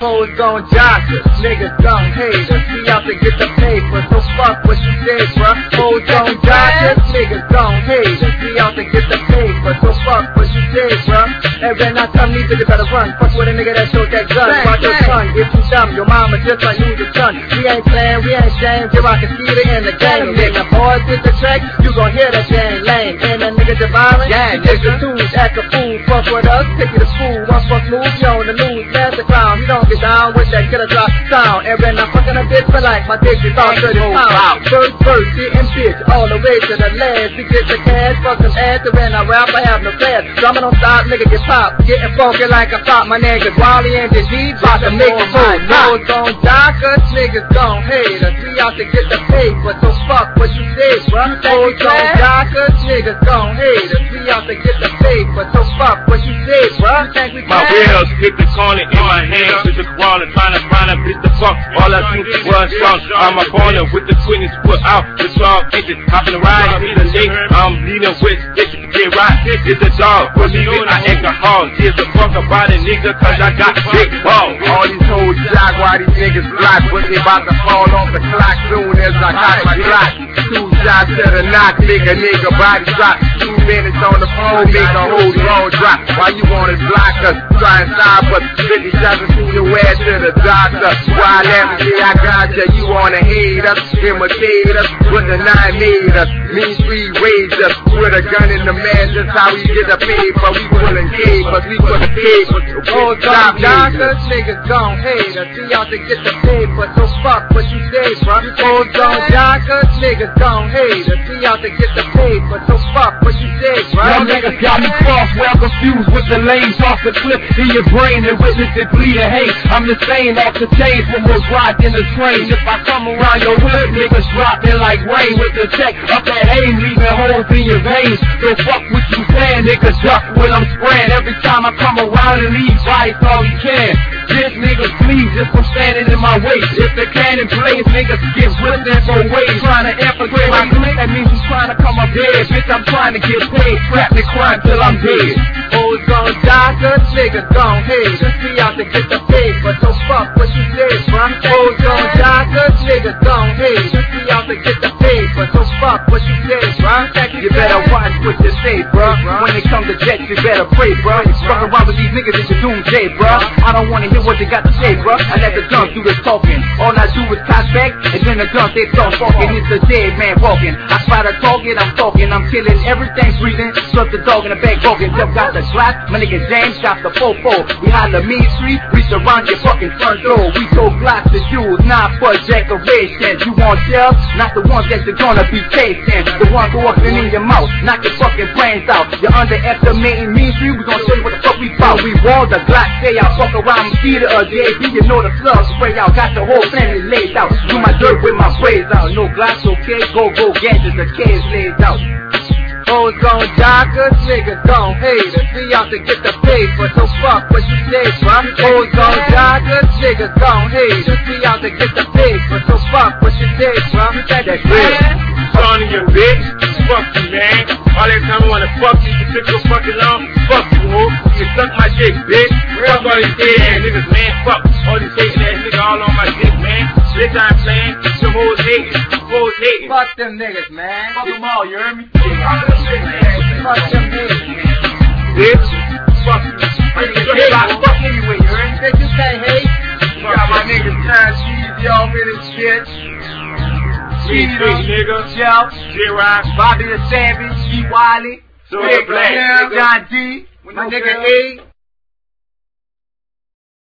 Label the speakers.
Speaker 1: Hoes gon' jock us, niggas gon' hate us. We out to get the paper, so fuck what you said, bruh. Hoes gon' jock us, niggas gon' hate us. We out to get the paper, so fuck what you said, bruh. And when I tell me that you better run, fuck with a nigga that showed that gun. Watch your son, if you dumb, your mama just like you the son. We ain't playing, we ain't shame, here I can see it in the game. Nigga, boys get the check, you gon' hear that gang lame. And that nigga devouring, you take the tools, act a fool, fuck with us, take you to school. One fuck move, you on the news, master clown. You don't get down with that killer drop sound. And when I'm fucking a bitch for like my dick is all 30 pounds. First verse, getting bitch, all the way to the last. To get the cash, fuck some ass, and when I rap, I have no class. Drumming on stop, nigga get pop, getting funky like a pop. My niggas Wally and the D, about to make it move. Hoes gon' jock us, niggas gon' hate us. We out to get the paper, so fuck what you say, bruh. Hoes gon' jock us, niggas gon' hate us. We out to get the paper, so fuck what you say, bruh.
Speaker 2: My wheels hit the corner in my hands with the crawler, trying to find a bitch to fuck. All I do was strong. I'm a corner with the 20s put out the 12 inches. Hopping the ride, hit the lake. I'm leading with stick. Get right, it's a dog. Believe it, I ain't a hog. Gives a fuck about a nigga, cause I got big balls.
Speaker 3: All these hoes jock while these niggas block, but they about to fall off the clock soon as I got my Glock. 2 shots to the knock, nigga body drop. 2 minutes on the phone, make a whole long drop. Why you wanna block us? Try and stop us. 50 shots to your ass to the doctor. Why let me say I got ya? You wanna hate us, imitate us, but the 9 made us. Mean Street raised us with a gun in the man. That's how we get the paper. We pulling capers, we put the papers.
Speaker 1: Hoes gon' jock us, niggas gon' hate us. We out to get the paper, so fuck what you say, bruh. Hoes gon' jock us, niggas gon' hate us. We out to get the paper, so fuck what you say, bruh.
Speaker 4: Y'all niggas got me crossed, well confused with the lanes off the cliff in your brain and witness it bleed and hate. I'm the same off the chains when we're riding the train. If I come around your whip, niggas dropping like rain with the check up that aim, leaving holes in your veins. So fuck what you saying, niggas duck when I'm spraying. Every time I come around and leave vice all he can. This niggas please just from standing in my way. If the cannon plays, niggas get whipped in for ways. Trying to infiltrate my clique, that means he's trying to come up dead. Bitch, I'm trying to get paid, trapped in crime till I'm dead.
Speaker 1: Hoes gon' jock us, niggas gon' hate us. We out to get the paper, so fuck what you say, bruh. Hoes gon' jock us, niggas gon' hate us. We out to get the paper, so fuck what you say, bruh.
Speaker 4: You better watch what you say, bruh. When it comes to jets, you better pray, bruh. You fuck around with these niggas, it's your doomsday, bruh. I don't wanna hear what they got to say, bruh. I let the guns do the talking. All I do is toss back, and then the guns they start talking. It's a dead man walking. I spot a target, I'm talking. I'm killing everything breathing. Stuff the dog in the back walking. Just got the glass, my nigga James got the 4-4. We holla Mean Street, reach around your fucking front door. We throw glass to shoes, not for decorations. You want shells, not the ones that you're gonna be tasting. The ones go up and in your mouth, knock your fucking brains out. You're underestimating Mean Street, we gon' show you what the fuck we bout. We wall the Glock, stay out, fuck around, theater or JB, you know the slug spray out. Got the whole family laid out, do my dirt with my braids out. No Glocks, okay, go gadgets, the kids laid out.
Speaker 1: Hoes gon' jock us, niggas gon' hate us. We out to get the paper, so fuck what you say, bruh. Hoes gon' jock us, niggas gon' hate us. We out to get the paper, so fuck what you say, bruh. That's real.
Speaker 2: Son of your bitch, fuck you, man. All that time I wanna fuck you, you took so fucking long. Fuck you, ho. You suck my dick, bitch. Fuck all these dead ass niggas, man. Fuck all these hating ass niggas all on my dick, man. Bitch, I'm playing. Some hoes hating. Hoes hating.
Speaker 1: Fuck them niggas, man.
Speaker 4: Fuck them all, you heard me?
Speaker 1: Fuck them niggas, man.
Speaker 2: Bitch, fuck you.
Speaker 1: Fuck anyway, you heard me? Bitch, you can't hate.
Speaker 3: You got my niggas trying cheesy off in this shit.
Speaker 2: Nigga,
Speaker 4: Jeff,
Speaker 2: J-Rock,
Speaker 4: Bobby the Savage, G. Wiley,
Speaker 2: Silver Black,
Speaker 4: John D,
Speaker 1: My nigga A.